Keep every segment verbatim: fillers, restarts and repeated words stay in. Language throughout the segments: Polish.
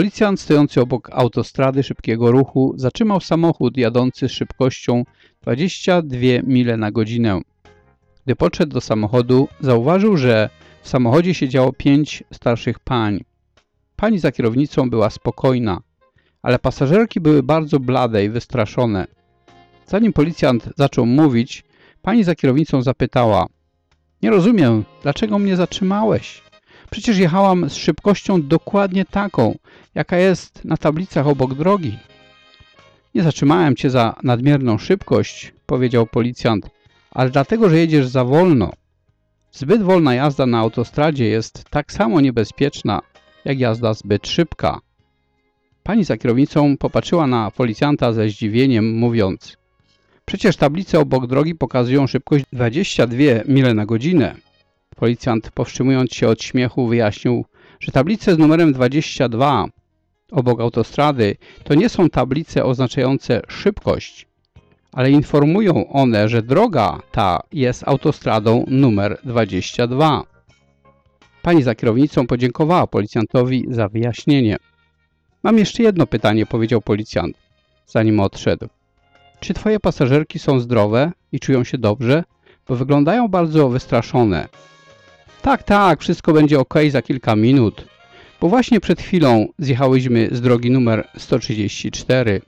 Policjant stojący obok autostrady szybkiego ruchu zatrzymał samochód jadący z szybkością dwadzieścia dwie mile na godzinę. Gdy podszedł do samochodu, zauważył, że w samochodzie siedziało pięć starszych pań. Pani za kierownicą była spokojna, ale pasażerki były bardzo blade i wystraszone. Zanim policjant zaczął mówić, pani za kierownicą zapytała: „Nie rozumiem, dlaczego mnie zatrzymałeś? Przecież jechałam z szybkością dokładnie taką, jaka jest na tablicach obok drogi”. „Nie zatrzymałem cię za nadmierną szybkość”, powiedział policjant, „ale dlatego, że jedziesz za wolno. Zbyt wolna jazda na autostradzie jest tak samo niebezpieczna, jak jazda zbyt szybka”. Pani za kierownicą popatrzyła na policjanta ze zdziwieniem, mówiąc: „Przecież tablice obok drogi pokazują szybkość dwadzieścia dwie mile na godzinę”. Policjant, powstrzymując się od śmiechu, wyjaśnił, że tablice z numerem dwadzieścia dwa obok autostrady to nie są tablice oznaczające szybkość, ale informują one, że droga ta jest autostradą numer dwadzieścia dwa. Pani za kierownicą podziękowała policjantowi za wyjaśnienie. „Mam jeszcze jedno pytanie”, powiedział policjant, zanim odszedł. „Czy twoje pasażerki są zdrowe i czują się dobrze? Bo wyglądają bardzo wystraszone”. „Tak, tak, wszystko będzie ok za kilka minut, bo właśnie przed chwilą zjechałyśmy z drogi numer sto trzydzieści cztery”.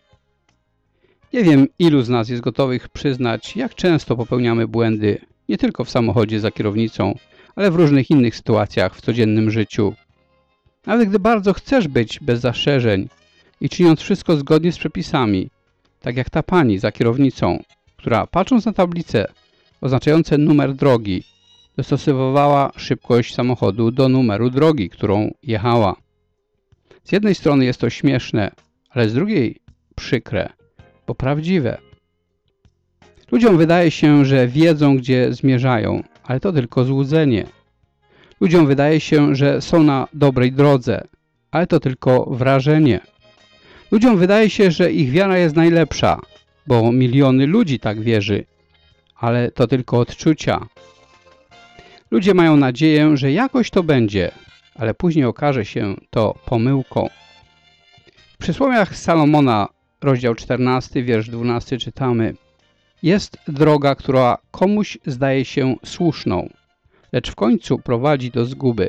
Nie wiem, ilu z nas jest gotowych przyznać, jak często popełniamy błędy, nie tylko w samochodzie za kierownicą, ale w różnych innych sytuacjach w codziennym życiu. Nawet gdy bardzo chcesz być bez zastrzeżeń i czyniąc wszystko zgodnie z przepisami, tak jak ta pani za kierownicą, która patrząc na tablice oznaczające numer drogi, dostosowywała szybkość samochodu do numeru drogi, którą jechała. Z jednej strony jest to śmieszne, ale z drugiej przykre, bo prawdziwe. Ludziom wydaje się, że wiedzą, gdzie zmierzają, ale to tylko złudzenie. Ludziom wydaje się, że są na dobrej drodze, ale to tylko wrażenie. Ludziom wydaje się, że ich wiara jest najlepsza, bo miliony ludzi tak wierzy, ale to tylko odczucia. Ludzie mają nadzieję, że jakoś to będzie, ale później okaże się to pomyłką. W przysłowiach Salomona, rozdział czternasty, wiersz dwunasty czytamy: „Jest droga, która komuś zdaje się słuszną, lecz w końcu prowadzi do zguby”.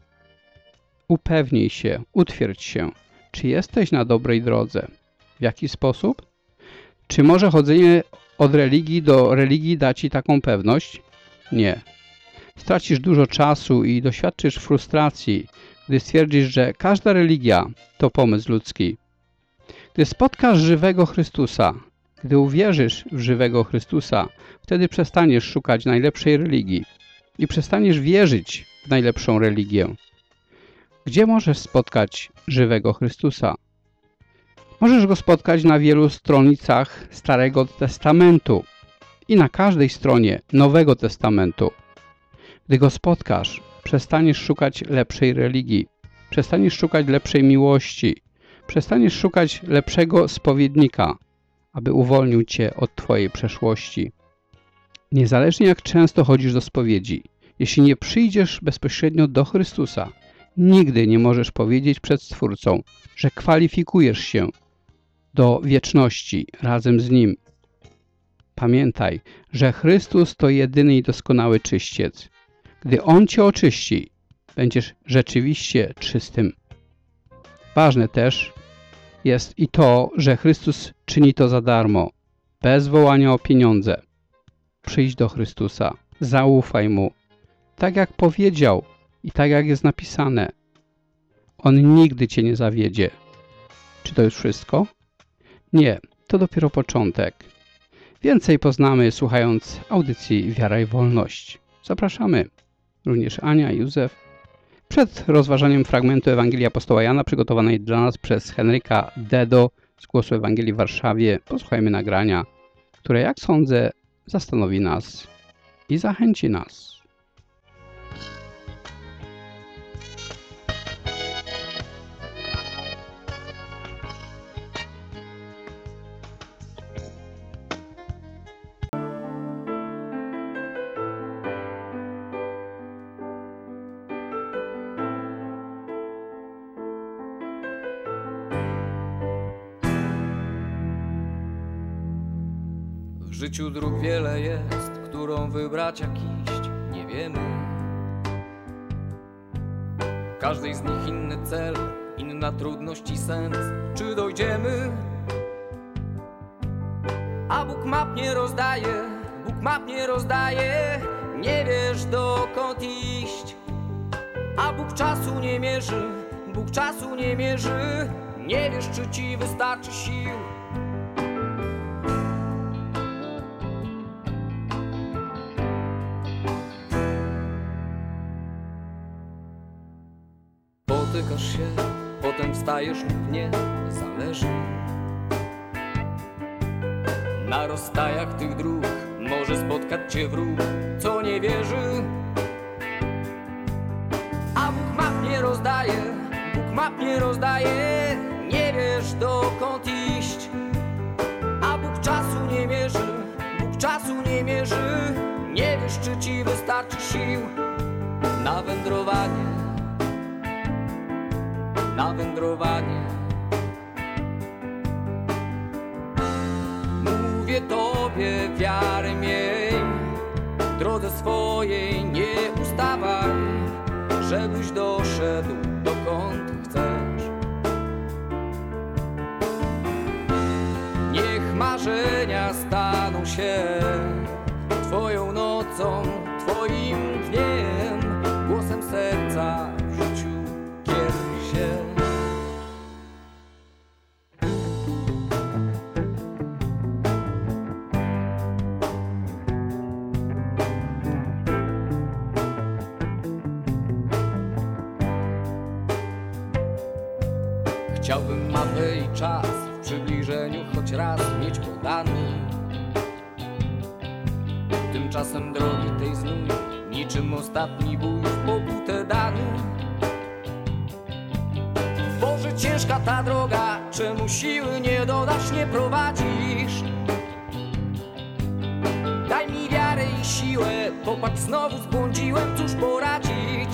Upewnij się, utwierdź się, czy jesteś na dobrej drodze. W jaki sposób? Czy może chodzenie od religii do religii da ci taką pewność? Nie. Stracisz dużo czasu i doświadczysz frustracji, gdy stwierdzisz, że każda religia to pomysł ludzki. Gdy spotkasz żywego Chrystusa, gdy uwierzysz w żywego Chrystusa, wtedy przestaniesz szukać najlepszej religii i przestaniesz wierzyć w najlepszą religię. Gdzie możesz spotkać żywego Chrystusa? Możesz Go spotkać na wielu stronicach Starego Testamentu i na każdej stronie Nowego Testamentu. Gdy Go spotkasz, przestaniesz szukać lepszej religii, przestaniesz szukać lepszej miłości, przestaniesz szukać lepszego spowiednika, aby uwolnił cię od twojej przeszłości. Niezależnie jak często chodzisz do spowiedzi, jeśli nie przyjdziesz bezpośrednio do Chrystusa, nigdy nie możesz powiedzieć przed Stwórcą, że kwalifikujesz się do wieczności razem z Nim. Pamiętaj, że Chrystus to jedyny i doskonały czyściec. Gdy On cię oczyści, będziesz rzeczywiście czystym. Ważne też jest i to, że Chrystus czyni to za darmo, bez wołania o pieniądze. Przyjdź do Chrystusa, zaufaj Mu, tak jak powiedział i tak jak jest napisane. On nigdy cię nie zawiedzie. Czy to już wszystko? Nie, to dopiero początek. Więcej poznamy słuchając audycji Wiara i Wolność. Zapraszamy również Ania i Józef. Przed rozważaniem fragmentu Ewangelii Apostoła Jana przygotowanej dla nas przez Henryka Dedo z Głosu Ewangelii w Warszawie posłuchajmy nagrania, które, jak sądzę, zastanowi nas i zachęci nas. życiu dróg wiele jest, którą wybrać jak iść, nie wiemy. W każdej z nich inny cel, inna trudność i sens. Czy dojdziemy? A Bóg map nie rozdaje, Bóg map nie rozdaje. Nie wiesz dokąd iść. A Bóg czasu nie mierzy, Bóg czasu nie mierzy. Nie wiesz, czy ci wystarczy sił. Potykasz się, potem wstajesz lub nie, zależy. Na rozstajach tych dróg może spotkać cię wróg, co nie wierzy. A Bóg map nie rozdaje, Bóg map nie rozdaje. Nie wiesz dokąd iść. A Bóg czasu nie mierzy, Bóg czasu nie mierzy. Nie wiesz, czy ci wystarczy sił na wędrowanie, na wędrowanie. Mówię tobie, wiarę miej, w drodze swojej nie ustawaj, żebyś doszedł dokąd chcesz. Niech marzenia staną się twoją nocą, twoim dniem, głosem serca w życiu kieruj się. Chciałbym mapę i czas w przybliżeniu choć raz mieć podany. Tymczasem drogi tej znów, niczym ostatni bój w pokutę dany. Boże, ciężka ta droga, czemu siły nie dodasz, nie prowadzisz? Daj mi wiarę i siłę, popatrz, znowu zbłądziłem, cóż poradzić?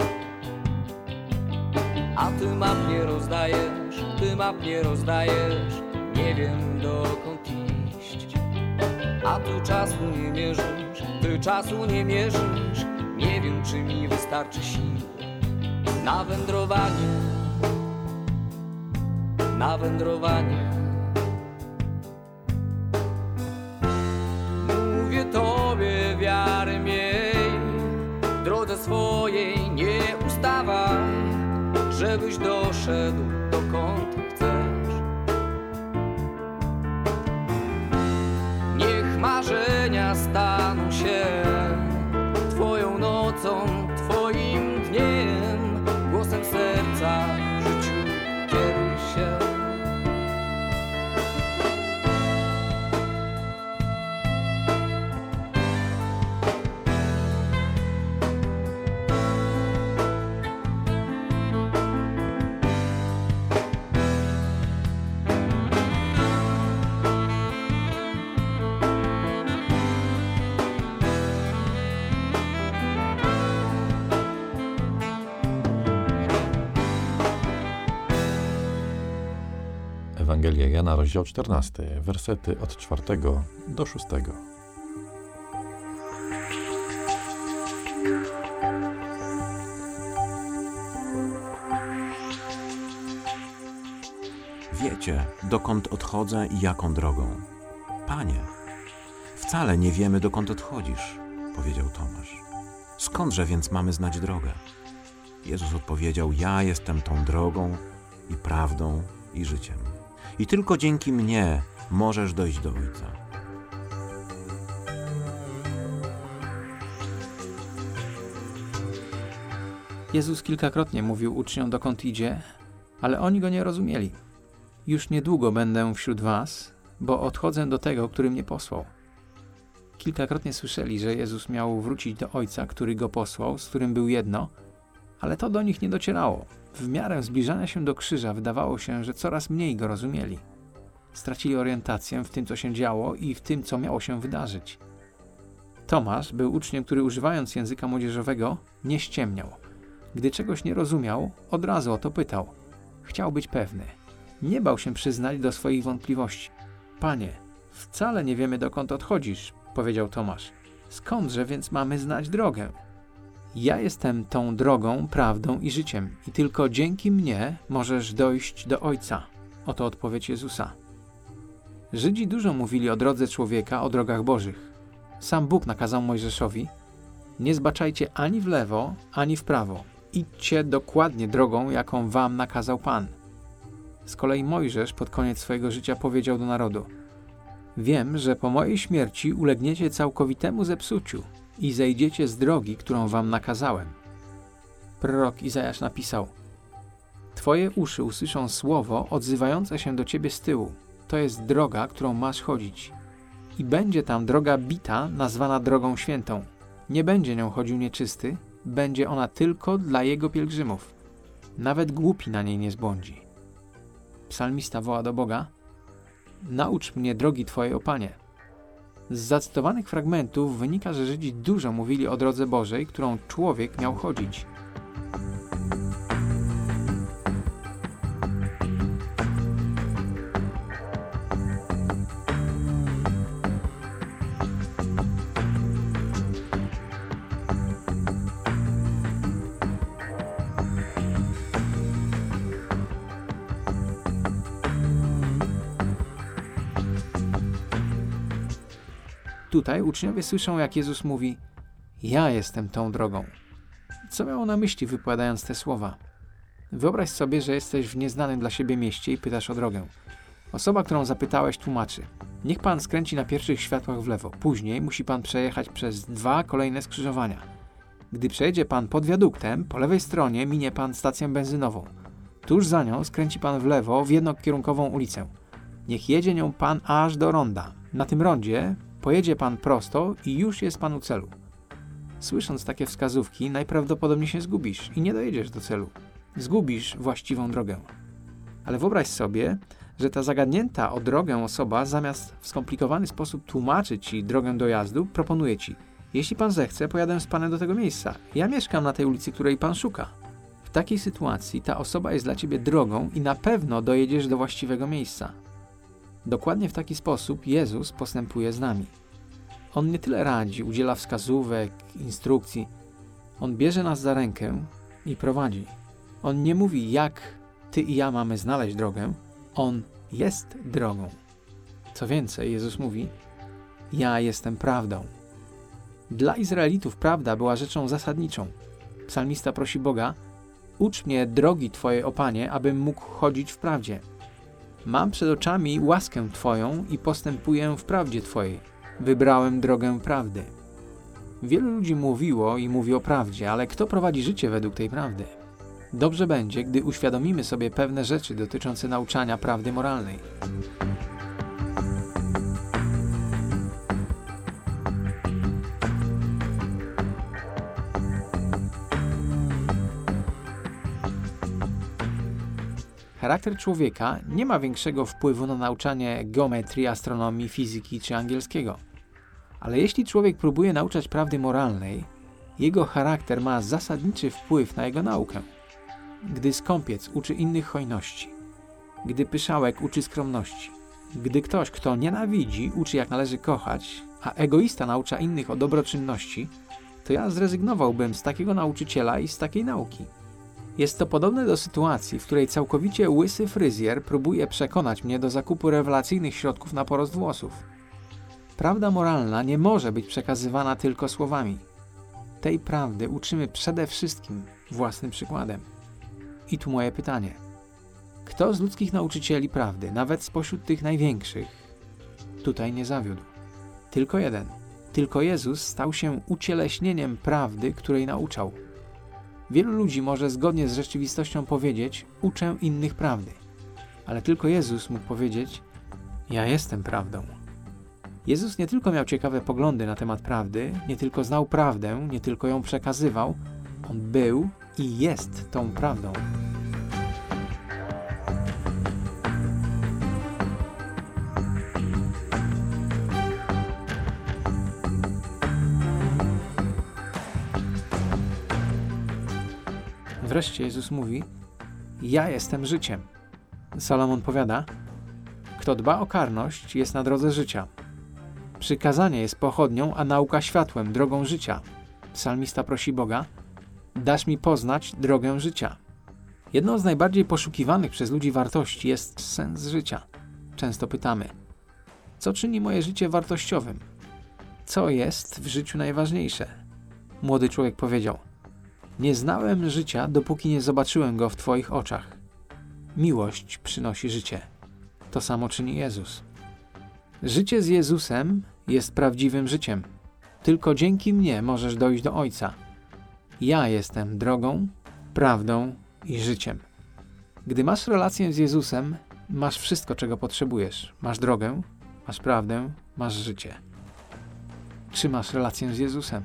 A ty map nie rozdajesz, ty map nie rozdajesz. Nie wiem dokąd iść. A ty czasu nie mierzysz, ty czasu nie mierzysz. Nie wiem, czy mi wystarczy sił na wędrowanie, na wędrowanie. Mówię tobie, wiarę miej, w drodze swojej nie ustawaj, żebyś doszedł dokąd chcesz. Niech marzenia staną się twoją nocą, twoim dniem, głosem serca w życiu kieruj się. Ewangelia Jana, rozdział czternasty, wersety od czwartego do szóstego. Wiecie, dokąd odchodzę i jaką drogą. Panie, wcale nie wiemy, dokąd odchodzisz, powiedział Tomasz. Skądże więc mamy znać drogę? Jezus odpowiedział, ja jestem tą drogą i prawdą i życiem. I tylko dzięki mnie możesz dojść do Ojca. Jezus kilkakrotnie mówił uczniom, dokąd idzie, ale oni go nie rozumieli. Już niedługo będę wśród was, bo odchodzę do tego, który mnie posłał. Kilkakrotnie słyszeli, że Jezus miał wrócić do Ojca, który go posłał, z którym był jedno, ale to do nich nie docierało. W miarę zbliżania się do krzyża wydawało się, że coraz mniej go rozumieli. Stracili orientację w tym, co się działo i w tym, co miało się wydarzyć. Tomasz był uczniem, który używając języka młodzieżowego nie ściemniał. Gdy czegoś nie rozumiał, od razu o to pytał. Chciał być pewny. Nie bał się przyznać do swoich wątpliwości. Panie, Wcale nie wiemy, dokąd odchodzisz, powiedział Tomasz. Skądże więc mamy znać drogę? Ja jestem tą drogą, prawdą i życiem i tylko dzięki mnie możesz dojść do Ojca. Oto odpowiedź Jezusa. Żydzi dużo mówili o drodze człowieka, o drogach bożych. Sam Bóg nakazał Mojżeszowi: nie zbaczajcie ani w lewo, ani w prawo. Idźcie dokładnie drogą, jaką wam nakazał Pan. Z kolei Mojżesz pod koniec swojego życia powiedział do narodu: wiem, że po mojej śmierci ulegniecie całkowitemu zepsuciu i zejdziecie z drogi, którą wam nakazałem. Prorok Izajasz napisał: twoje uszy usłyszą słowo odzywające się do ciebie z tyłu. To jest droga, którą masz chodzić. I będzie tam droga bita, nazwana drogą świętą. Nie będzie nią chodził nieczysty, będzie ona tylko dla jego pielgrzymów. Nawet głupi na niej nie zbłądzi. Psalmista woła do Boga: naucz mnie drogi Twojej, o Panie. Z zacytowanych fragmentów wynika, że Żydzi dużo mówili o drodze Bożej, którą człowiek miał chodzić. Tutaj uczniowie słyszą, jak Jezus mówi: ja jestem tą drogą. Co miało na myśli, wypowiadając te słowa? Wyobraź sobie, że jesteś w nieznanym dla siebie mieście i pytasz o drogę. Osoba, którą zapytałeś, tłumaczy: niech pan skręci na pierwszych światłach w lewo. Później musi pan przejechać przez dwa kolejne skrzyżowania. Gdy przejedzie pan pod wiaduktem, po lewej stronie minie pan stację benzynową. Tuż za nią skręci pan w lewo w jednokierunkową ulicę. Niech jedzie nią pan aż do ronda. Na tym rondzie pojedzie pan prosto i już jest pan u celu. Słysząc takie wskazówki, najprawdopodobniej się zgubisz i nie dojedziesz do celu. Zgubisz właściwą drogę. Ale wyobraź sobie, że ta zagadnięta o drogę osoba, zamiast w skomplikowany sposób tłumaczyć ci drogę dojazdu, proponuje ci: jeśli pan zechce, pojadę z panem do tego miejsca. Ja mieszkam na tej ulicy, której pan szuka. W takiej sytuacji ta osoba jest dla ciebie drogą i na pewno dojedziesz do właściwego miejsca. Dokładnie w taki sposób Jezus postępuje z nami. On nie tyle radzi, udziela wskazówek, instrukcji. On bierze nas za rękę i prowadzi. On nie mówi, jak ty i ja mamy znaleźć drogę. On jest drogą. Co więcej, Jezus mówi: ja jestem prawdą. Dla Izraelitów prawda była rzeczą zasadniczą. Psalmista prosi Boga: ucz mnie drogi Twojej, o Panie, abym mógł chodzić w prawdzie. Mam przed oczami łaskę Twoją i postępuję w prawdzie Twojej. Wybrałem drogę prawdy. Wielu ludzi mówiło i mówi o prawdzie, ale kto prowadzi życie według tej prawdy? Dobrze będzie, gdy uświadomimy sobie pewne rzeczy dotyczące nauczania prawdy moralnej. Charakter człowieka nie ma większego wpływu na nauczanie geometrii, astronomii, fizyki czy angielskiego. Ale jeśli człowiek próbuje nauczać prawdy moralnej, jego charakter ma zasadniczy wpływ na jego naukę. Gdy skąpiec uczy innych hojności, gdy pyszałek uczy skromności, gdy ktoś, kto nienawidzi, uczy, jak należy kochać, a egoista naucza innych o dobroczynności, to ja zrezygnowałbym z takiego nauczyciela i z takiej nauki. Jest to podobne do sytuacji, w której całkowicie łysy fryzjer próbuje przekonać mnie do zakupu rewelacyjnych środków na porost włosów. Prawda moralna nie może być przekazywana tylko słowami. Tej prawdy uczymy przede wszystkim własnym przykładem. I tu moje pytanie. Kto z ludzkich nauczycieli prawdy, nawet spośród tych największych, tutaj nie zawiódł? Tylko jeden. Tylko Jezus stał się ucieleśnieniem prawdy, której nauczał. Wielu ludzi może zgodnie z rzeczywistością powiedzieć: uczę innych prawdy. Ale tylko Jezus mógł powiedzieć: ja jestem prawdą. Jezus nie tylko miał ciekawe poglądy na temat prawdy, nie tylko znał prawdę, nie tylko ją przekazywał, On był i jest tą prawdą. Wreszcie Jezus mówi: ja jestem życiem. Salomon powiada: Kto dba o karność, jest na drodze życia. Przykazanie jest pochodnią, a nauka światłem, drogą życia. Psalmista prosi Boga: dasz mi poznać drogę życia. Jedną z najbardziej poszukiwanych przez ludzi wartości jest sens życia. Często pytamy: co czyni moje życie wartościowym? Co jest w życiu najważniejsze? Młody człowiek powiedział: nie znałem życia, dopóki nie zobaczyłem go w Twoich oczach. Miłość przynosi życie. To samo czyni Jezus. Życie z Jezusem jest prawdziwym życiem. Tylko dzięki mnie możesz dojść do Ojca. Ja jestem drogą, prawdą i życiem. Gdy masz relację z Jezusem, masz wszystko, czego potrzebujesz. Masz drogę, masz prawdę, masz życie. Czy masz relację z Jezusem?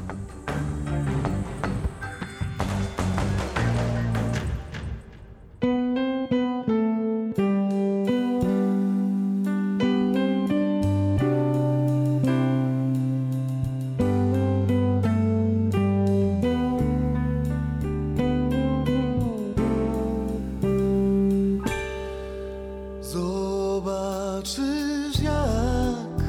Zobaczysz, jak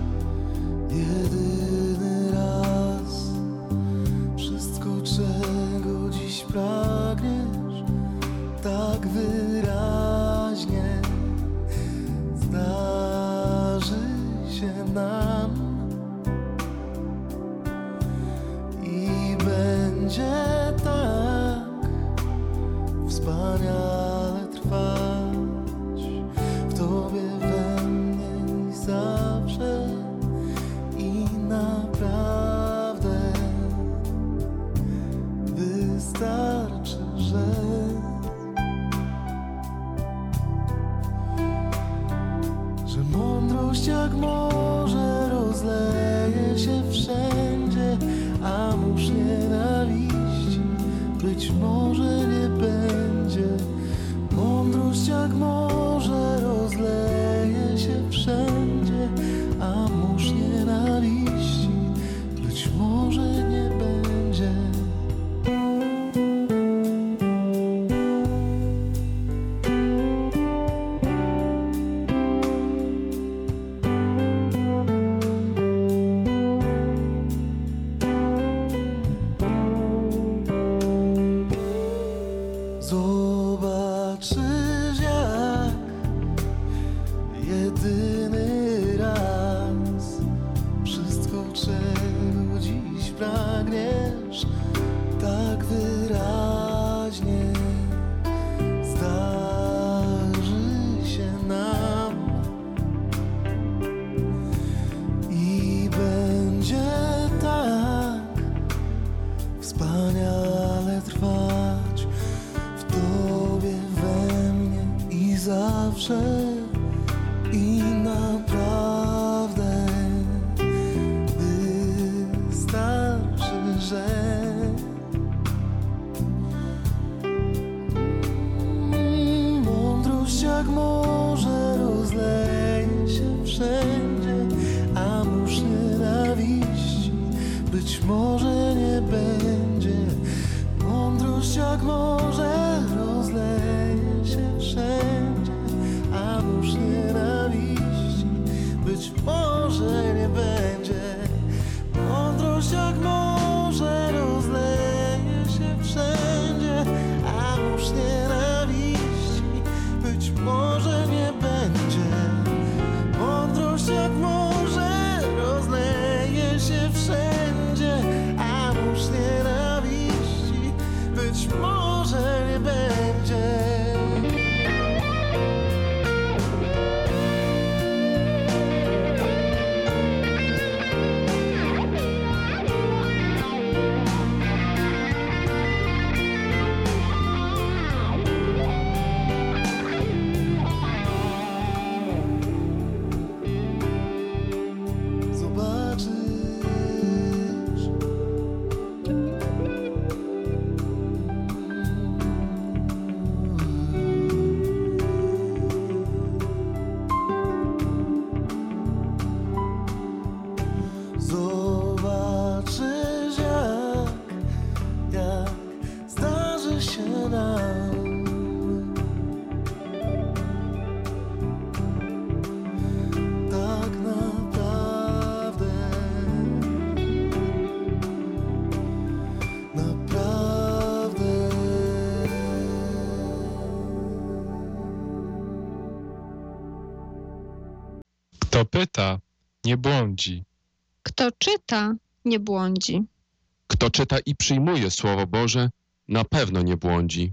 jedyny raz wszystko, czego dziś pragniesz, tak wyraźnie zdarzy się nam i będzie tak wspaniale trwać. Tobie we mnie i zawsze i naprawdę wystarczy, że że mądrość jak morze rozleje się wszędzie, a mórz nienawiści być może nie będzie. Mądrość jak morze rozleje się wszędzie, a mórz nienawiści być może nie będzie. Zobaczysz, jak jedyny raz wszystko, czego dziś pragniesz, tak wyraźnie zdarzy się nam i będzie tak wspaniale trwać w Tobie, we mnie i zawsze i naprawdę wystarczy, że mądrość jak morze rozleje się wszędzie, a mórz nienawiści być może nie będzie. Mądrość jak morze rozleje się wszędzie, a mórz nienawiści być może nie będzie. Mądrość jak morze rozleje się wszędzie, a mórz nienawiści być może nie będzie. Mądrość jak morze rozleje się wszędzie, a mórz nienawiści być może Kto pyta, nie błądzi. Kto czyta, nie błądzi. Kto czyta i przyjmuje Słowo Boże, na pewno nie błądzi.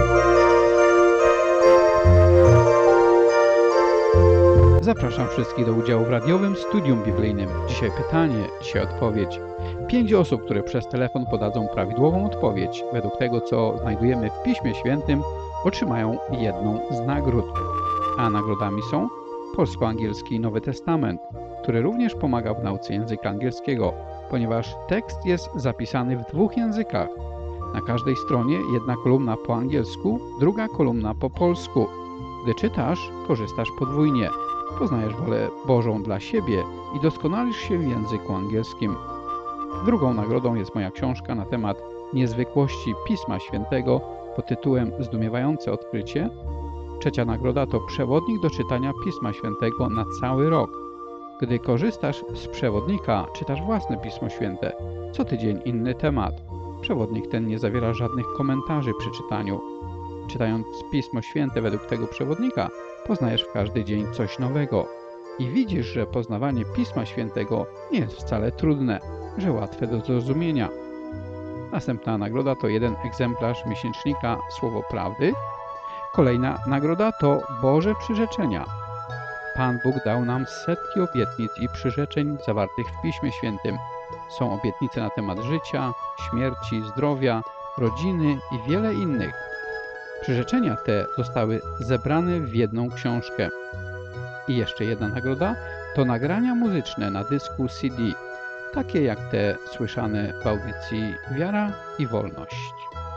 Zapraszam wszystkich do udziału w radiowym studium biblijnym. Dzisiaj pytanie, dzisiaj odpowiedź. Pięć osób, które przez telefon podadzą prawidłową odpowiedź według tego, co znajdujemy w Piśmie Świętym, otrzymają jedną z nagród. A nagrodami są polsko-angielski Nowy Testament, który również pomaga w nauce języka angielskiego, ponieważ tekst jest zapisany w dwóch językach. Na każdej stronie jedna kolumna po angielsku, druga kolumna po polsku. Gdy czytasz, korzystasz podwójnie. Poznajesz wolę Bożą dla siebie i doskonalisz się w języku angielskim. Drugą nagrodą jest moja książka na temat niezwykłości Pisma Świętego pod tytułem Zdumiewające odkrycie. Trzecia nagroda to przewodnik do czytania Pisma Świętego na cały rok. Gdy korzystasz z przewodnika, czytasz własne Pismo Święte. Co tydzień inny temat. Przewodnik ten nie zawiera żadnych komentarzy przy czytaniu. Czytając Pismo Święte według tego przewodnika, poznajesz w każdy dzień coś nowego. I widzisz, że poznawanie Pisma Świętego nie jest wcale trudne, że łatwe do zrozumienia. Następna nagroda to jeden egzemplarz miesięcznika Słowo Prawdy. Kolejna nagroda to Boże przyrzeczenia. Pan Bóg dał nam setki obietnic i przyrzeczeń zawartych w Piśmie Świętym. Są obietnice na temat życia, śmierci, zdrowia, rodziny i wiele innych. Przyrzeczenia te zostały zebrane w jedną książkę. I jeszcze jedna nagroda to nagrania muzyczne na dysku C D, takie jak te słyszane w audycji Wiara i Wolność.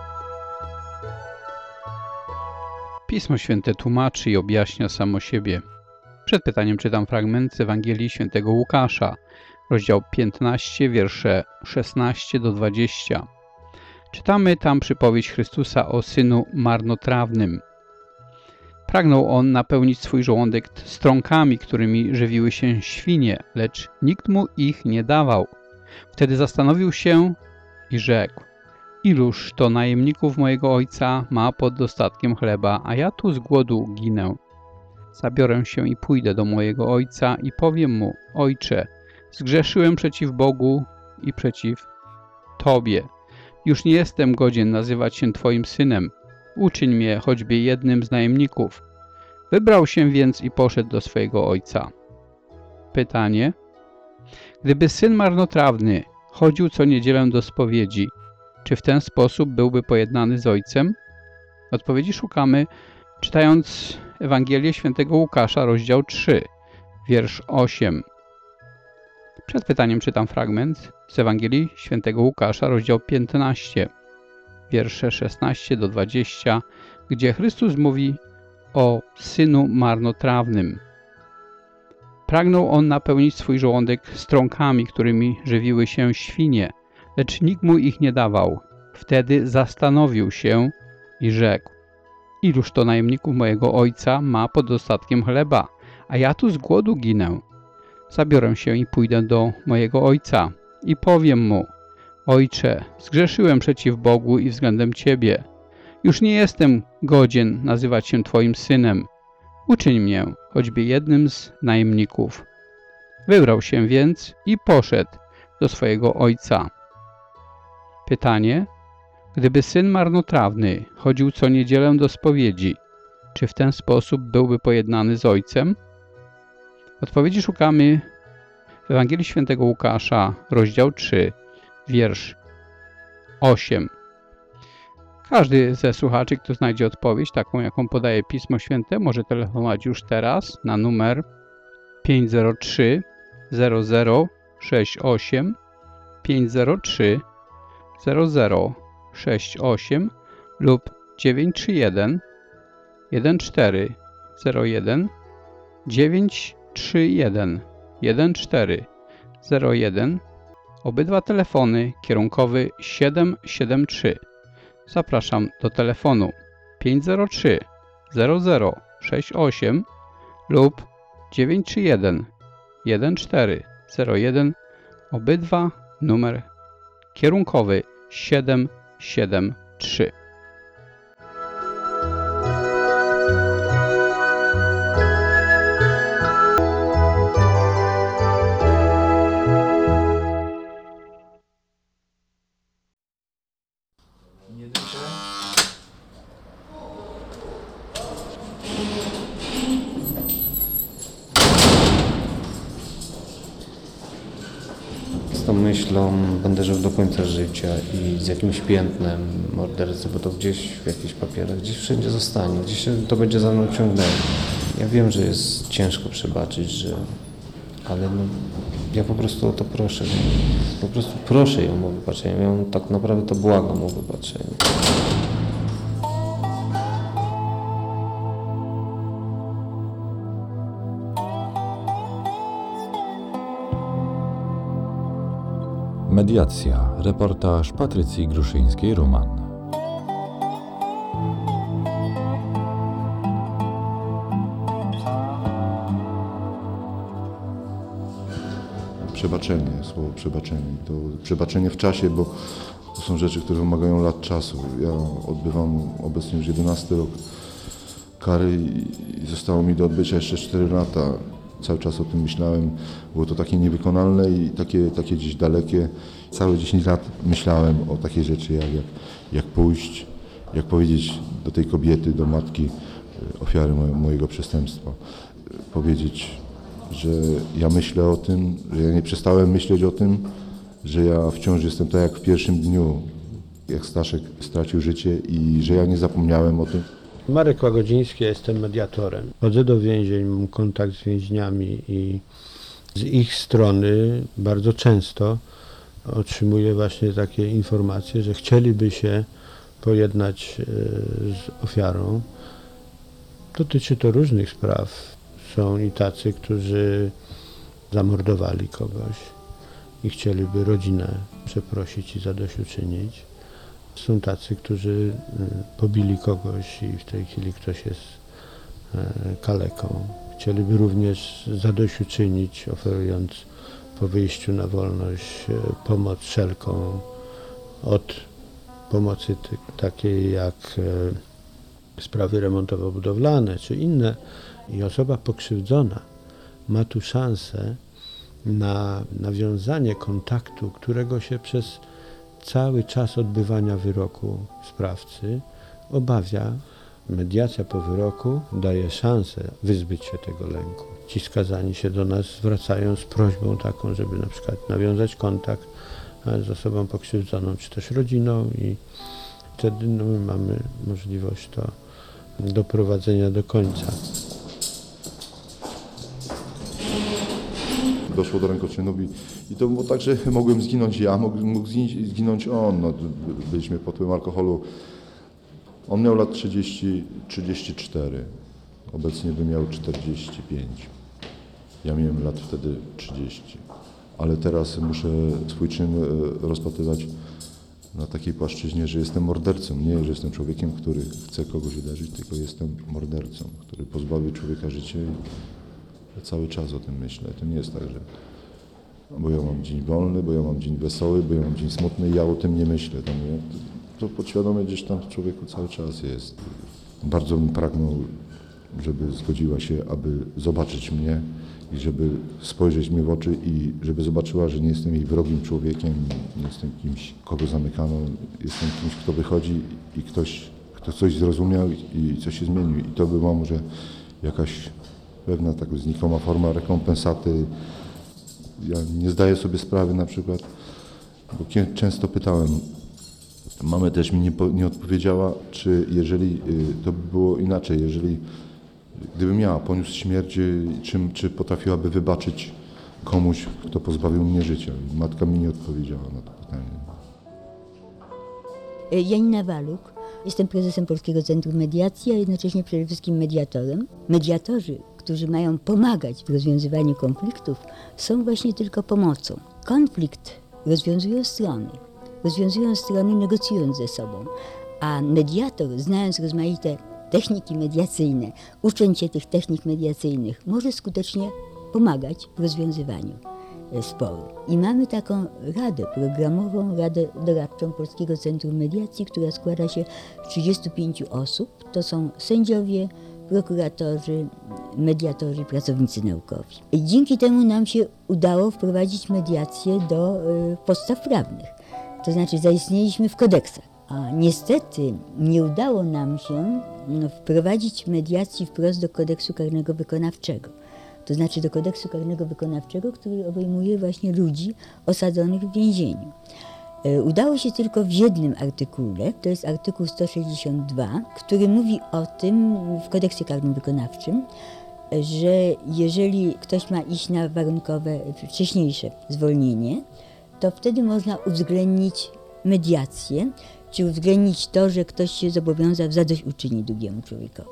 Pismo Święte tłumaczy i objaśnia samo siebie. Przed pytaniem czytam fragment z Ewangelii Świętego Łukasza, rozdział piętnaście, wiersze szesnaście do dwudziestu. Czytamy tam przypowieść Chrystusa o synu marnotrawnym. Pragnął on napełnić swój żołądek strąkami, którymi żywiły się świnie, lecz nikt mu ich nie dawał. Wtedy zastanowił się i rzekł: iluż to najemników mojego ojca ma pod dostatkiem chleba, a ja tu z głodu ginę. Zabiorę się i pójdę do mojego ojca i powiem mu: Ojcze, zgrzeszyłem przeciw Bogu i przeciw Tobie. Już nie jestem godzien nazywać się Twoim synem. Uczyń mnie choćby jednym z najemników. Wybrał się więc i poszedł do swojego ojca. Pytanie. Gdyby syn marnotrawny chodził co niedzielę do spowiedzi, czy w ten sposób byłby pojednany z ojcem? Odpowiedzi szukamy, czytając Ewangelię Świętego Łukasza, rozdział trzy, wiersz osiem. Przed pytaniem czytam fragment z Ewangelii Świętego Łukasza, rozdział piętnaście, wiersze szesnaście do dwudziestu, gdzie Chrystus mówi o synu marnotrawnym. Pragnął on napełnić swój żołądek strąkami, którymi żywiły się świnie, lecz nikt mu ich nie dawał. Wtedy zastanowił się i rzekł: iluż to najemników mojego ojca ma pod dostatkiem chleba, a ja tu z głodu ginę. Zabiorę się i pójdę do mojego ojca i powiem mu: Ojcze, zgrzeszyłem przeciw Bogu i względem Ciebie. Już nie jestem godzien nazywać się Twoim synem. Uczyń mnie choćby jednym z najemników. Wybrał się więc i poszedł do swojego ojca. Pytanie. Gdyby syn marnotrawny chodził co niedzielę do spowiedzi, czy w ten sposób byłby pojednany z ojcem? Odpowiedzi szukamy w Ewangelii Świętego Łukasza, rozdział trzy, wiersz osiem. Każdy ze słuchaczy, kto znajdzie odpowiedź, taką jaką podaje Pismo Święte, może telefonować już teraz na numer pięć zero trzy zero zero sześć osiem pięć zero trzy zero zero sześć osiem lub dziewięć trzy jeden jeden cztery zero jeden dziewięć trzy jeden jeden cztery zero jeden. Obydwa telefony kierunkowy siedem siedem trzy. Zapraszam do telefonu pięć zero trzy zero zero sześć osiem lub dziewięć trzy jeden jeden cztery zero jeden. Obydwa numer kierunkowy siedem siedem trzy. tą myślą będę żył do końca życia i z jakimś piętnem mordercy, bo to gdzieś w jakichś papierach, gdzieś wszędzie zostanie, gdzieś się to będzie za mną ciągnęło. Ja wiem, że jest ciężko przebaczyć, że... ale no, ja po prostu o to proszę. Po prostu proszę ją o wybaczenie. Ja ją tak naprawdę to błagam o wybaczenie. Mediacja. Reportaż Patrycji Gruszyńskiej-Ruman. Przebaczenie, słowo przebaczenie. To przebaczenie w czasie, bo to są rzeczy, które wymagają lat czasu. Ja odbywam obecnie już jedenasty rok kary i zostało mi do odbycia jeszcze cztery lata. Cały czas o tym myślałem. Było to takie niewykonalne i takie, takie gdzieś dalekie. Całe dziesięć lat myślałem o takiej rzeczy, jak, jak, jak pójść, jak powiedzieć do tej kobiety, do matki ofiary moje, mojego przestępstwa. Powiedzieć, że ja myślę o tym, że ja nie przestałem myśleć o tym, że ja wciąż jestem tak jak w pierwszym dniu, jak Staszek stracił życie i że ja nie zapomniałem o tym. Marek Łagodziński, ja jestem mediatorem. Chodzę do więzień, mam kontakt z więźniami i z ich strony bardzo często otrzymuję właśnie takie informacje, że chcieliby się pojednać z ofiarą. Dotyczy to różnych spraw. Są i tacy, którzy zamordowali kogoś i chcieliby rodzinę przeprosić i zadośćuczynić. Są tacy, którzy pobili kogoś i w tej chwili ktoś jest kaleką. Chcieliby również zadośćuczynić, oferując po wyjściu na wolność pomoc wszelką, od pomocy takiej jak sprawy remontowo-budowlane czy inne. I osoba pokrzywdzona ma tu szansę na nawiązanie kontaktu, którego się przez cały czas odbywania wyroku sprawcy obawia. Mediacja po wyroku daje szansę wyzbyć się tego lęku. Ci skazani się do nas zwracają z prośbą taką, żeby na przykład nawiązać kontakt z osobą pokrzywdzoną, czy też rodziną i wtedy no, my mamy możliwość to doprowadzenia do końca. Doszło do rękoczynów i, i to było tak, że mogłem zginąć ja, mógł, mógł zginąć on. No, byliśmy pod wpływem alkoholu. On miał lat trzydzieści, trzydzieści cztery, obecnie by miał czterdzieści pięć. Ja miałem lat wtedy trzydzieści, ale teraz muszę swój czyn rozpatrywać na takiej płaszczyźnie, że jestem mordercą. Nie, że jestem człowiekiem, który chce kogoś uderzyć, tylko jestem mordercą, który pozbawił człowieka życia i ja cały czas o tym myślę. To nie jest tak, że bo ja mam dzień wolny, bo ja mam dzień wesoły, bo ja mam dzień smutny i ja o tym nie myślę. To, nie, to, to podświadomie gdzieś tam w człowieku cały czas jest. Bardzo bym pragnął, żeby zgodziła się, aby zobaczyć mnie i żeby spojrzeć mi w oczy i żeby zobaczyła, że nie jestem jej wrogim człowiekiem, nie jestem kimś, kogo zamykano, jestem kimś, kto wychodzi i ktoś, kto coś zrozumiał i coś się zmienił. I to była może jakaś pewna tak znikoma forma rekompensaty. Ja nie zdaję sobie sprawy na przykład, bo często pytałem, mama też mi nie, nie odpowiedziała, czy jeżeli to by było inaczej, jeżeli gdyby miała poniósł śmierć, czy, czy potrafiłaby wybaczyć komuś, kto pozbawił mnie życia. Matka mi nie odpowiedziała na to pytanie. Janina Waluk. Jestem prezesem Polskiego Centrum Mediacji, a jednocześnie przede wszystkim mediatorem. Mediatorzy, którzy mają pomagać w rozwiązywaniu konfliktów, są właśnie tylko pomocą. Konflikt rozwiązują strony. Rozwiązują strony negocjując ze sobą, a mediator, znając rozmaite techniki mediacyjne, ucząc się tych technik mediacyjnych, może skutecznie pomagać w rozwiązywaniu sporu. I mamy taką radę programową, radę doradczą Polskiego Centrum Mediacji, która składa się z trzydziestu pięciu osób. To są sędziowie, prokuratorzy, mediatorzy, pracownicy naukowi. I dzięki temu nam się udało wprowadzić mediację do y, podstaw prawnych. To znaczy zaistnieliśmy w kodeksach. A niestety nie udało nam się no, wprowadzić mediacji wprost do kodeksu karnego wykonawczego. to znaczy do kodeksu karnego wykonawczego, który obejmuje właśnie ludzi osadzonych w więzieniu. Udało się tylko w jednym artykule, to jest artykuł sto sześćdziesiąt dwa, który mówi o tym w kodeksie karnym wykonawczym, że jeżeli ktoś ma iść na warunkowe, wcześniejsze zwolnienie, to wtedy można uwzględnić mediację, czy uwzględnić to, że ktoś się zobowiązał zadośćuczynić drugiemu człowiekowi.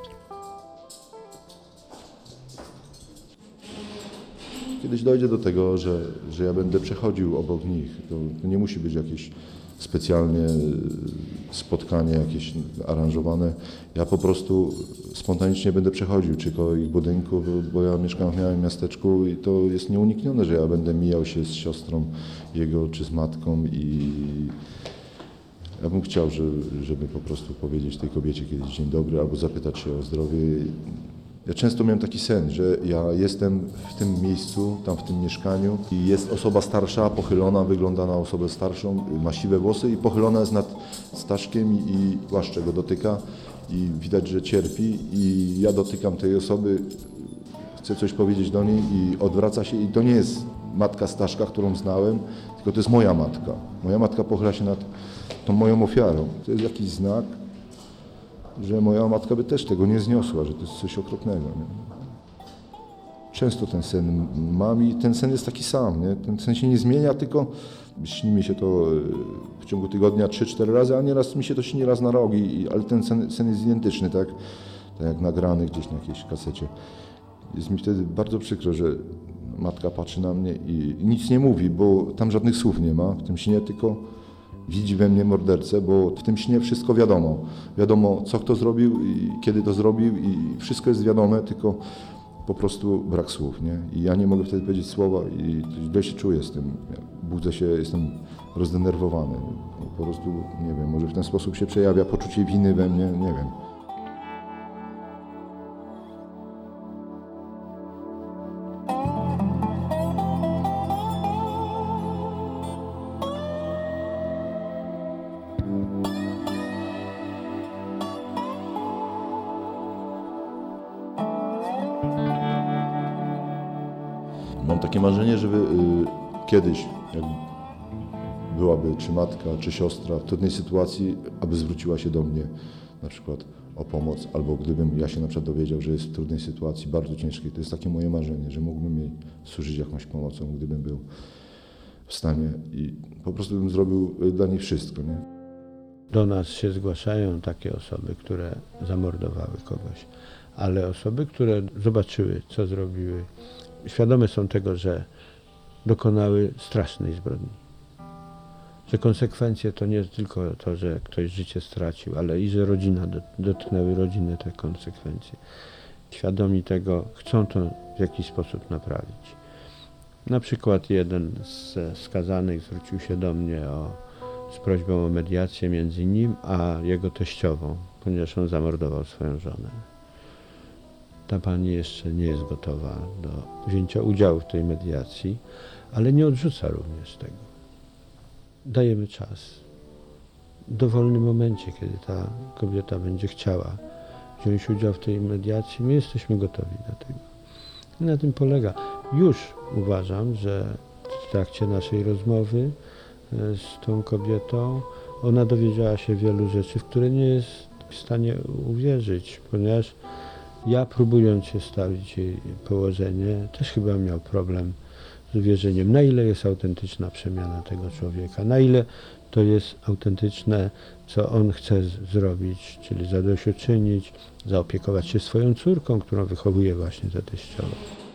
Kiedyś dojdzie do tego, że, że ja będę przechodził obok nich. To, to nie musi być jakieś specjalnie spotkanie jakieś aranżowane. Ja po prostu spontanicznie będę przechodził, czy koło ich budynku, bo ja mieszkam w małym miasteczku i to jest nieuniknione, że ja będę mijał się z siostrą jego, czy z matką i ja bym chciał, żeby, żeby po prostu powiedzieć tej kobiecie kiedyś dzień dobry albo zapytać się o zdrowie. Ja często miałem taki sen, że ja jestem w tym miejscu, tam w tym mieszkaniu i jest osoba starsza, pochylona, wygląda na osobę starszą, ma siwe włosy i pochylona jest nad Staszkiem i głaszcze go, dotyka i widać, że cierpi i ja dotykam tej osoby, chcę coś powiedzieć do niej i odwraca się i to nie jest matka Staszka, którą znałem, tylko to jest moja matka. Moja matka pochyla się nad tą moją ofiarą. To jest jakiś znak, że moja matka by też tego nie zniosła, że to jest coś okropnego. Nie? Często ten sen mam i ten sen jest taki sam. Nie? Ten sen się nie zmienia, tylko śni mi się to w ciągu tygodnia trzy cztery razy, a nieraz mi się to śni raz na rok, i, ale ten sen, sen jest identyczny, tak? Tak jak nagrany gdzieś na jakiejś kasecie. Jest mi wtedy bardzo przykro, że matka patrzy na mnie i, i nic nie mówi, bo tam żadnych słów nie ma w tym śnie, tylko widzi we mnie mordercę, bo w tym śnie wszystko wiadomo. Wiadomo, co kto zrobił i kiedy to zrobił i wszystko jest wiadome, tylko po prostu brak słów, nie? I ja nie mogę wtedy powiedzieć słowa i źle się czuję z tym. Budzę się, jestem rozdenerwowany. Po prostu, nie wiem, może w ten sposób się przejawia poczucie winy we mnie, nie wiem. Mam takie marzenie, żeby y, kiedyś, jak byłaby czy matka, czy siostra w trudnej sytuacji, aby zwróciła się do mnie na przykład o pomoc, albo gdybym ja się na przykład dowiedział, że jest w trudnej sytuacji, bardzo ciężkiej. To jest takie moje marzenie, że mógłbym jej służyć jakąś pomocą, gdybym był w stanie i po prostu bym zrobił dla niej wszystko, nie? Do nas się zgłaszają takie osoby, które zamordowały kogoś, ale osoby, które zobaczyły, co zrobiły, świadome są tego, że dokonały strasznej zbrodni. Że konsekwencje to nie tylko to, że ktoś życie stracił, ale i że rodzina, dotknęły rodziny te konsekwencje. Świadomi tego chcą to w jakiś sposób naprawić. Na przykład jeden z skazanych zwrócił się do mnie o, z prośbą o mediację między nim a jego teściową, ponieważ on zamordował swoją żonę. Ta pani jeszcze nie jest gotowa do wzięcia udziału w tej mediacji, ale nie odrzuca również tego. Dajemy czas. W dowolnym momencie, kiedy ta kobieta będzie chciała wziąć udział w tej mediacji, my jesteśmy gotowi na tego. I na tym polega. Już uważam, że w trakcie naszej rozmowy z tą kobietą ona dowiedziała się wielu rzeczy, w które nie jest w stanie uwierzyć, ponieważ ja, próbując się stawić jej położenie, też chyba miał problem z uwierzeniem, na ile jest autentyczna przemiana tego człowieka, na ile to jest autentyczne, co on chce z- zrobić, czyli zadośćuczynić, zaopiekować się swoją córką, którą wychowuje właśnie za teściową.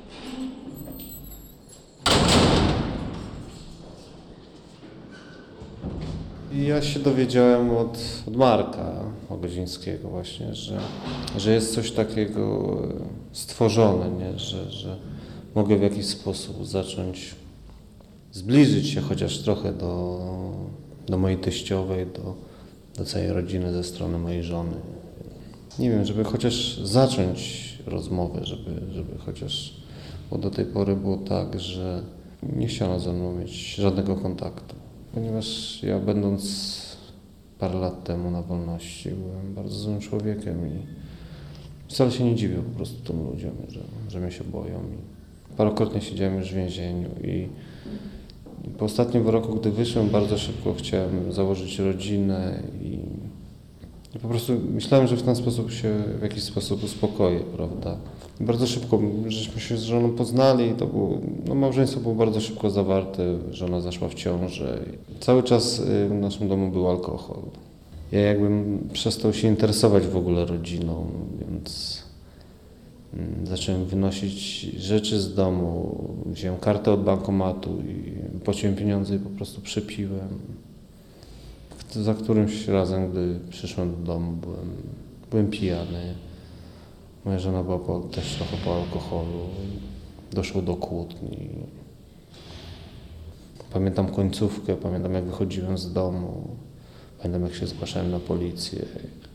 Ja się dowiedziałem od, od Marka Ogodzińskiego właśnie, że, że jest coś takiego stworzone, nie? Że, że mogę w jakiś sposób zacząć zbliżyć się chociaż trochę do, do mojej teściowej, do, do całej rodziny ze strony mojej żony. Nie wiem, żeby chociaż zacząć rozmowę, żeby, żeby chociaż, bo do tej pory było tak, że nie chciano ze mną mieć żadnego kontaktu. Ponieważ ja, będąc parę lat temu na wolności, byłem bardzo złym człowiekiem i wcale się nie dziwię po prostu tym ludziom, że, że mnie się boją. I Parokrotnie siedziałem już w więzieniu i po ostatnim wyroku, gdy wyszłem, bardzo szybko chciałem założyć rodzinę i, i po prostu myślałem, że w ten sposób się w jakiś sposób uspokoję, prawda. I bardzo szybko, żeśmy się z żoną poznali i to było, no małżeństwo było bardzo szybko zawarte, żona zaszła w ciążę. Cały czas w naszym domu był alkohol. Ja jakbym przestał się interesować w ogóle rodziną, więc zacząłem wynosić rzeczy z domu, wziąłem kartę od bankomatu i płaciłem pieniądze i po prostu przepiłem. Za którymś razem, gdy przyszłem do domu, byłem, byłem pijany. Moja żona była po, też trochę po alkoholu. Doszło do kłótni. Pamiętam końcówkę, pamiętam jak wychodziłem z domu, pamiętam jak się zgłaszałem na policję.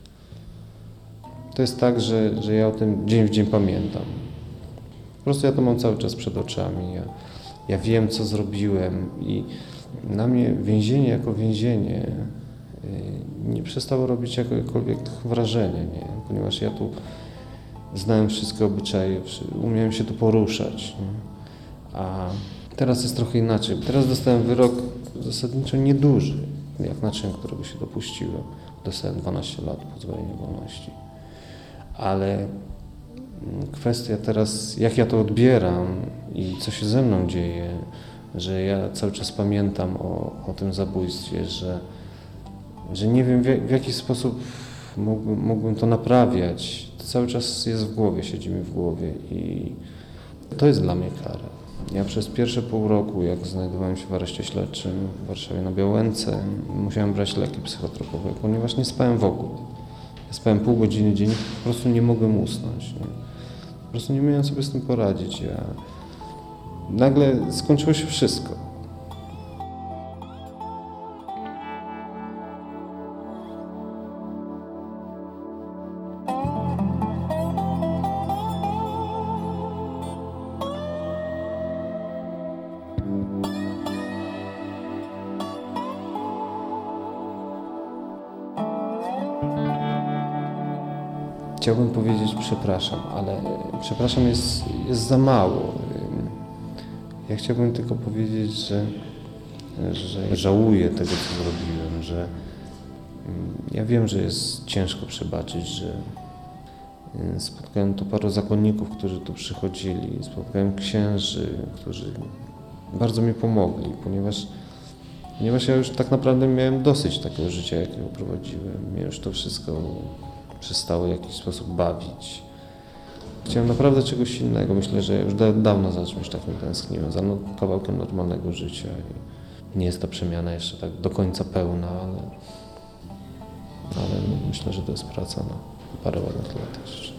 To jest tak, że, że ja o tym dzień w dzień pamiętam. Po prostu ja to mam cały czas przed oczami. Ja, ja wiem, co zrobiłem i na mnie więzienie jako więzienie nie przestało robić jakiekolwiek wrażenie, nie? Ponieważ ja tu znałem wszystkie obyczaje, umiałem się tu poruszać. Nie? A teraz jest trochę inaczej. Teraz dostałem wyrok zasadniczo nieduży, jak na czyn, którego się dopuściłem. Dostałem dwanaście lat pozbawienia wolności. Ale kwestia teraz, jak ja to odbieram i co się ze mną dzieje, że ja cały czas pamiętam o, o tym zabójstwie, że, że nie wiem w, w jaki sposób mógłbym, mógłbym to naprawiać. To cały czas jest w głowie, siedzi mi w głowie i to jest dla mnie kara. Ja przez pierwsze pół roku, jak znajdowałem się w areszcie śledczym w Warszawie na Białęce, musiałem brać leki psychotropowe, ponieważ nie spałem w ogóle. Ja spałem pół godziny dziennie, po prostu nie mogłem usnąć. Nie? Po prostu nie miałem sobie z tym poradzić. Ja... Nagle skończyło się wszystko. Chciałbym powiedzieć przepraszam, ale przepraszam jest, jest za mało. Ja chciałbym tylko powiedzieć, że, że żałuję tego, co zrobiłem, że ja wiem, że jest ciężko przebaczyć, że spotkałem tu paru zakonników, którzy tu przychodzili, spotkałem księży, którzy bardzo mi pomogli, ponieważ, ponieważ ja już tak naprawdę miałem dosyć takiego życia, jakiego prowadziłem. Mnie już to wszystko przestało w jakiś sposób bawić. Chciałem naprawdę czegoś innego. Myślę, że już da, dawno za czymś takim tęskniłem, za no, kawałkiem normalnego życia. I nie jest ta przemiana jeszcze tak do końca pełna, ale, ale myślę, że to jest praca na parę ładnych lat jeszcze.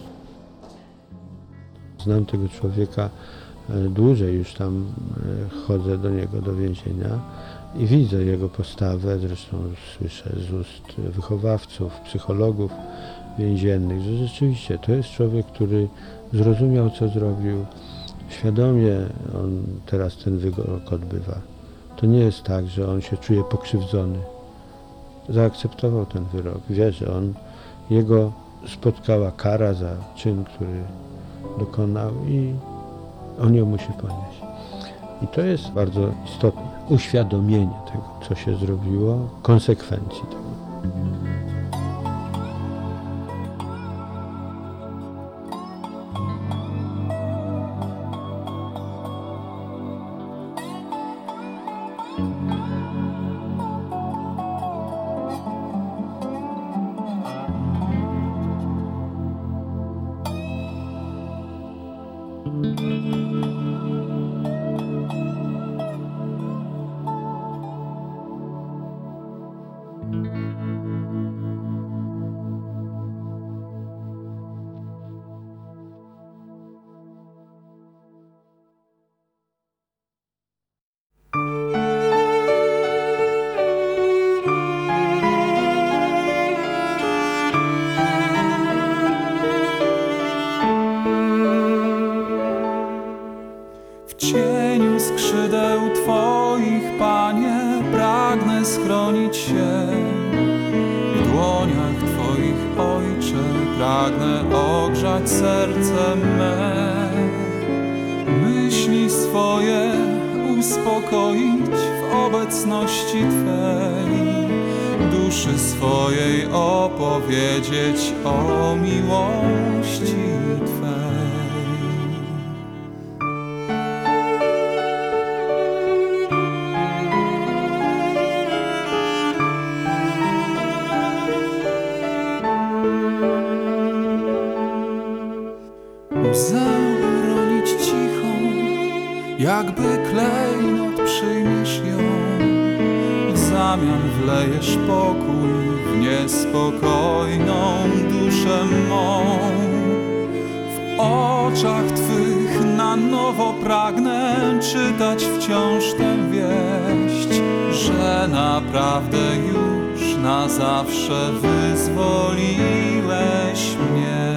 Znam tego człowieka dłużej, już tam chodzę do niego do więzienia i widzę jego postawę, zresztą słyszę z ust wychowawców, psychologów więziennych, że rzeczywiście to jest człowiek, który zrozumiał, co zrobił, świadomie on teraz ten wyrok odbywa. To nie jest tak, że on się czuje pokrzywdzony. Zaakceptował ten wyrok, wie, że on, jego spotkała kara za czyn, który dokonał i on ją musi ponieść. I to jest bardzo istotne, uświadomienie tego, co się zrobiło, konsekwencji tego. cieniu skrzydeł Twoich, Panie, pragnę schronić się. W dłoniach Twoich, Ojcze, pragnę ogrzać serce me. Myśli swoje uspokoić w obecności Twej, duszy swojej opowiedzieć o miłości Twej. Łzę bronić cichą, jakby klejnot przyjmiesz ją, w zamian wlejesz pokój w niespokojną duszę mą. W oczach Twych na nowo pragnę czytać wciąż tę wieść, że naprawdę już na zawsze wyzwoliłeś mnie.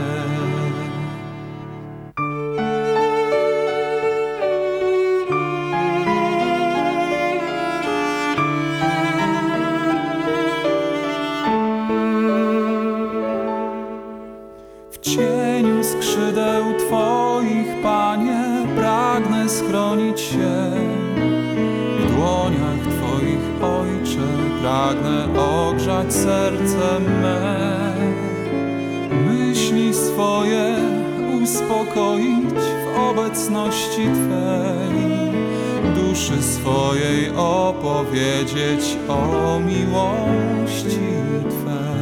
W cieniu skrzydeł Twoich, Panie, pragnę schronić się. W dłoniach Twoich, Ojcze, pragnę ogrzać serce me. Myśli swoje uspokoić w obecności Twej, duszy swojej opowiedzieć o miłości Twej.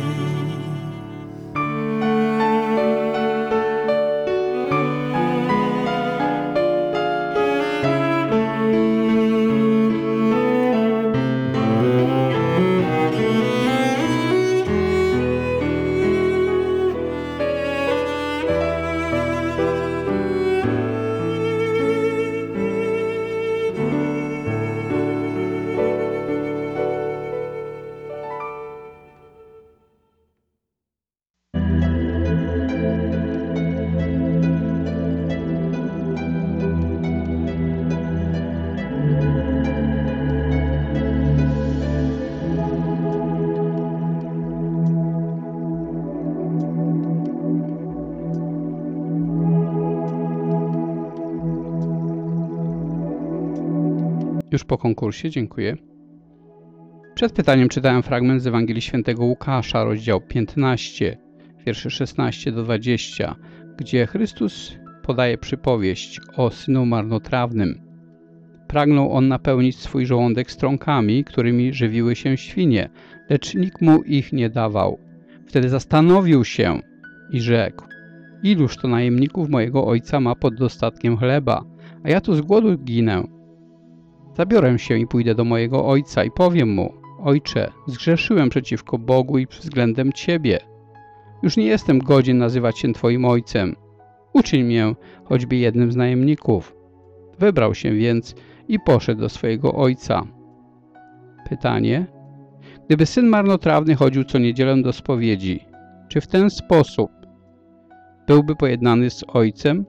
Już po konkursie, dziękuję. Przed pytaniem czytałem fragment z Ewangelii Świętego Łukasza, rozdział piętnasty, wiersze szesnaście do dwudziestu, gdzie Chrystus podaje przypowieść o synu marnotrawnym. Pragnął on napełnić swój żołądek strąkami, którymi żywiły się świnie, lecz nikt mu ich nie dawał. Wtedy zastanowił się i rzekł: iluż to najemników mojego ojca ma pod dostatkiem chleba, a ja tu z głodu ginę. Zabiorę się i pójdę do mojego ojca i powiem mu: Ojcze, zgrzeszyłem przeciwko Bogu i względem Ciebie. Już nie jestem godzien nazywać się Twoim ojcem. Uczyń mnie choćby jednym z najemników. Wybrał się więc i poszedł do swojego ojca. Pytanie: gdyby syn marnotrawny chodził co niedzielę do spowiedzi, czy w ten sposób byłby pojednany z ojcem?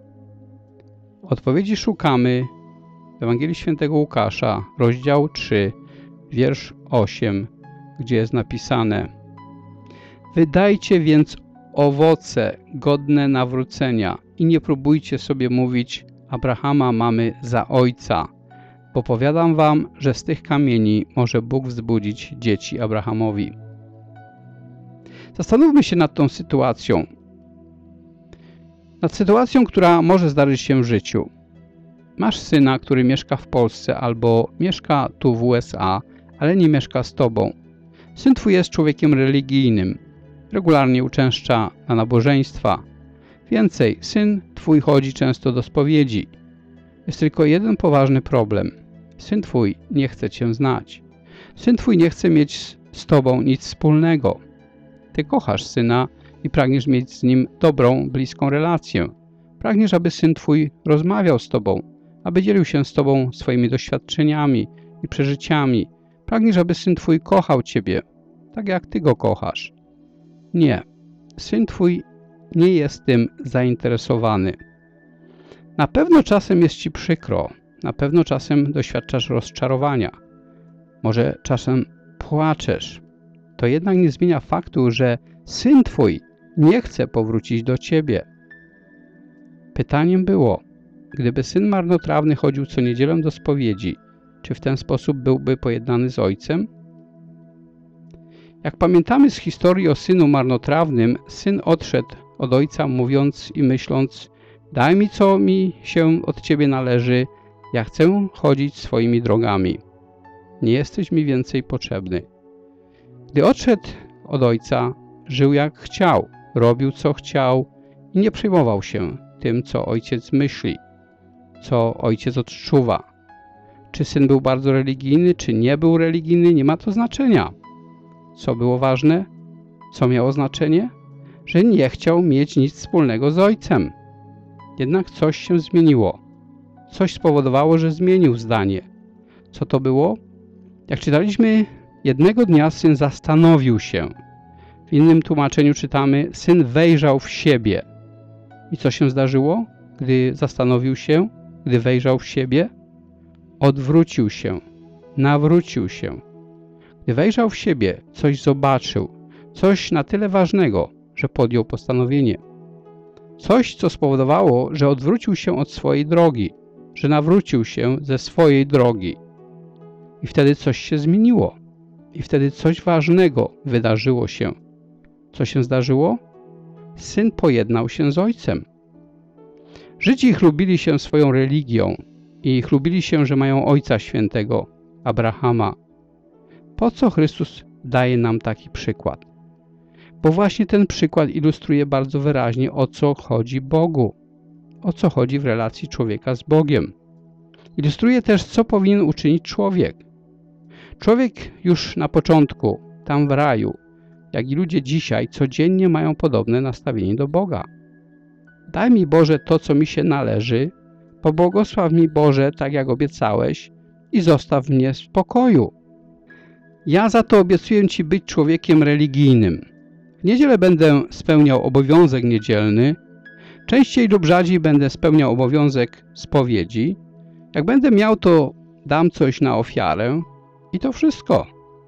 Odpowiedzi szukamy w Ewangelii Świętego Łukasza, rozdział trzy, wiersz osiem, gdzie jest napisane: wydajcie więc owoce godne nawrócenia i nie próbujcie sobie mówić: Abrahama mamy za ojca, bo powiadam wam, że z tych kamieni może Bóg wzbudzić dzieci Abrahamowi. Zastanówmy się nad tą sytuacją. Nad sytuacją, która może zdarzyć się w życiu. Masz syna, który mieszka w Polsce albo mieszka tu w U S A, ale nie mieszka z tobą. Syn twój jest człowiekiem religijnym. Regularnie uczęszcza na nabożeństwa. Więcej, syn twój chodzi często do spowiedzi. Jest tylko jeden poważny problem. Syn twój nie chce cię znać. Syn twój nie chce mieć z tobą nic wspólnego. Ty kochasz syna i pragniesz mieć z nim dobrą, bliską relację. Pragniesz, aby syn twój rozmawiał z tobą, aby dzielił się z tobą swoimi doświadczeniami i przeżyciami. Pragniesz, aby syn twój kochał ciebie, tak jak ty go kochasz. Nie, syn twój nie jest tym zainteresowany. Na pewno czasem jest ci przykro, na pewno czasem doświadczasz rozczarowania. Może czasem płaczesz. To jednak nie zmienia faktu, że syn twój nie chce powrócić do ciebie. Pytaniem było: gdyby syn marnotrawny chodził co niedzielę do spowiedzi, czy w ten sposób byłby pojednany z ojcem? Jak pamiętamy z historii o synu marnotrawnym, syn odszedł od ojca, mówiąc i myśląc: daj mi, co mi się od ciebie należy, ja chcę chodzić swoimi drogami. Nie jesteś mi więcej potrzebny. Gdy odszedł od ojca, żył jak chciał, robił co chciał i nie przejmował się tym, co ojciec myśli, co ojciec odczuwa. Czy syn był bardzo religijny, czy nie był religijny, nie ma to znaczenia. Co było ważne? Co miało znaczenie? Że nie chciał mieć nic wspólnego z ojcem. Jednak coś się zmieniło. Coś spowodowało, że zmienił zdanie. Co to było? Jak czytaliśmy, jednego dnia syn zastanowił się. W innym tłumaczeniu czytamy: syn wejrzał w siebie. I co się zdarzyło, gdy zastanowił się, gdy wejrzał w siebie? Odwrócił się, nawrócił się. Gdy wejrzał w siebie, coś zobaczył, coś na tyle ważnego, że podjął postanowienie. Coś, co spowodowało, że odwrócił się od swojej drogi, że nawrócił się ze swojej drogi. I wtedy coś się zmieniło. I wtedy coś ważnego wydarzyło się. Co się zdarzyło? Syn pojednał się z ojcem. Żydzi chlubili się swoją religią i chlubili się, że mają Ojca Świętego, Abrahama. Po co Chrystus daje nam taki przykład? Bo właśnie ten przykład ilustruje bardzo wyraźnie, o co chodzi Bogu, o co chodzi w relacji człowieka z Bogiem. Ilustruje też, co powinien uczynić człowiek. Człowiek już na początku, tam w raju, jak i ludzie dzisiaj, codziennie mają podobne nastawienie do Boga. Daj mi, Boże, to, co mi się należy, pobłogosław mi, Boże, tak jak obiecałeś, i zostaw mnie w spokoju. Ja za to obiecuję Ci być człowiekiem religijnym. W niedzielę będę spełniał obowiązek niedzielny, częściej lub rzadziej będę spełniał obowiązek spowiedzi. Jak będę miał, to dam coś na ofiarę i to wszystko.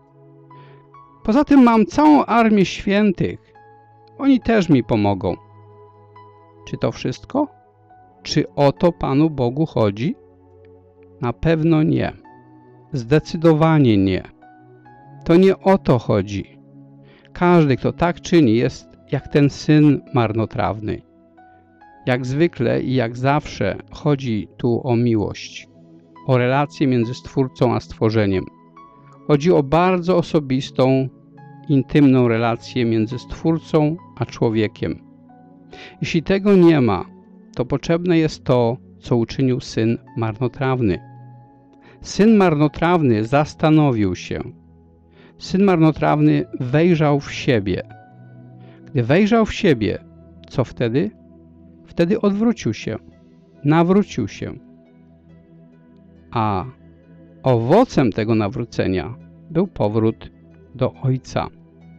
Poza tym mam całą armię świętych. Oni też mi pomogą. Czy to wszystko? Czy o to Panu Bogu chodzi? Na pewno nie. Zdecydowanie nie. To nie o to chodzi. Każdy, kto tak czyni, jest jak ten syn marnotrawny. Jak zwykle i jak zawsze chodzi tu o miłość, o relację między Stwórcą a stworzeniem. Chodzi o bardzo osobistą, intymną relację między Stwórcą a człowiekiem. Jeśli tego nie ma, to potrzebne jest to, co uczynił syn marnotrawny. Syn marnotrawny zastanowił się. Syn marnotrawny wejrzał w siebie. Gdy wejrzał w siebie, co wtedy? Wtedy odwrócił się, nawrócił się. A owocem tego nawrócenia był powrót do Ojca.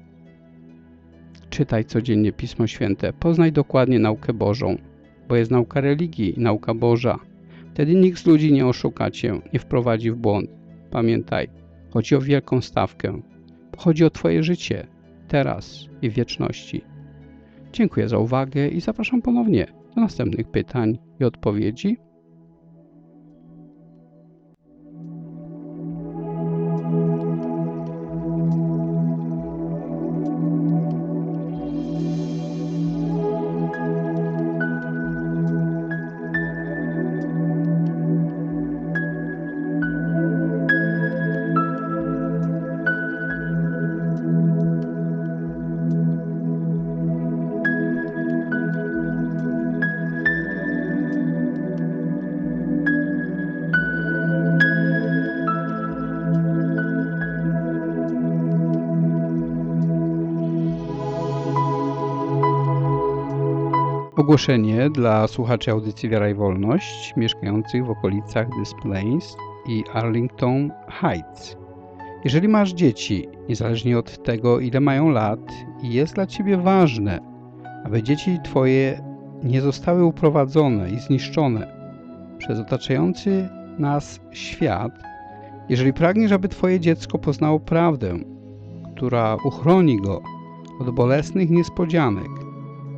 Czytaj codziennie Pismo Święte, poznaj dokładnie naukę Bożą, bo jest nauka religii i nauka Boża. Wtedy nikt z ludzi nie oszuka Cię, nie wprowadzi w błąd. Pamiętaj, chodzi o wielką stawkę. Chodzi o Twoje życie, teraz i w wieczności. Dziękuję za uwagę i zapraszam ponownie do następnych pytań i odpowiedzi. Ogłoszenie dla słuchaczy audycji Wiara i Wolność mieszkających w okolicach Des Plaines i Arlington Heights. Jeżeli masz dzieci, niezależnie od tego, ile mają lat, i jest dla Ciebie ważne, aby dzieci Twoje nie zostały uprowadzone i zniszczone przez otaczający nas świat, jeżeli pragniesz, aby Twoje dziecko poznało prawdę, która uchroni go od bolesnych niespodzianek,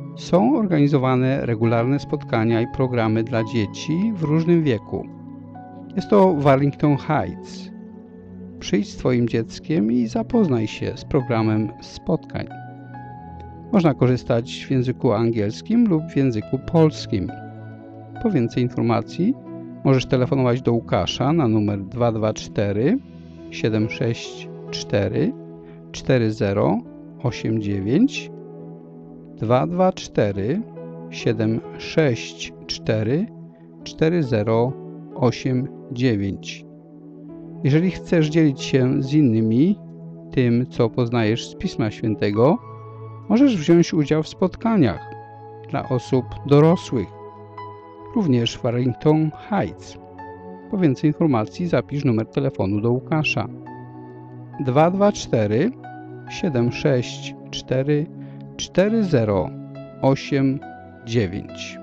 Są organizowane regularne spotkania i programy dla dzieci w różnym wieku. Jest to w Arlington Heights. Przyjdź z Twoim dzieckiem i zapoznaj się z programem spotkań. Można korzystać w języku angielskim lub w języku polskim. Po więcej informacji możesz telefonować do Łukasza na numer dwa dwa cztery siedem sześć cztery cztery zero osiem dziewięć, dwa dwa cztery siedem sześć cztery cztery zero osiem dziewięć. Jeżeli chcesz dzielić się z innymi tym, co poznajesz z Pisma Świętego, możesz wziąć udział w spotkaniach dla osób dorosłych, również w Arlington Heights. Po więcej informacji zapisz numer telefonu do Łukasza dwa dwa cztery siedem sześć cztery cztery zero osiem dziewięć.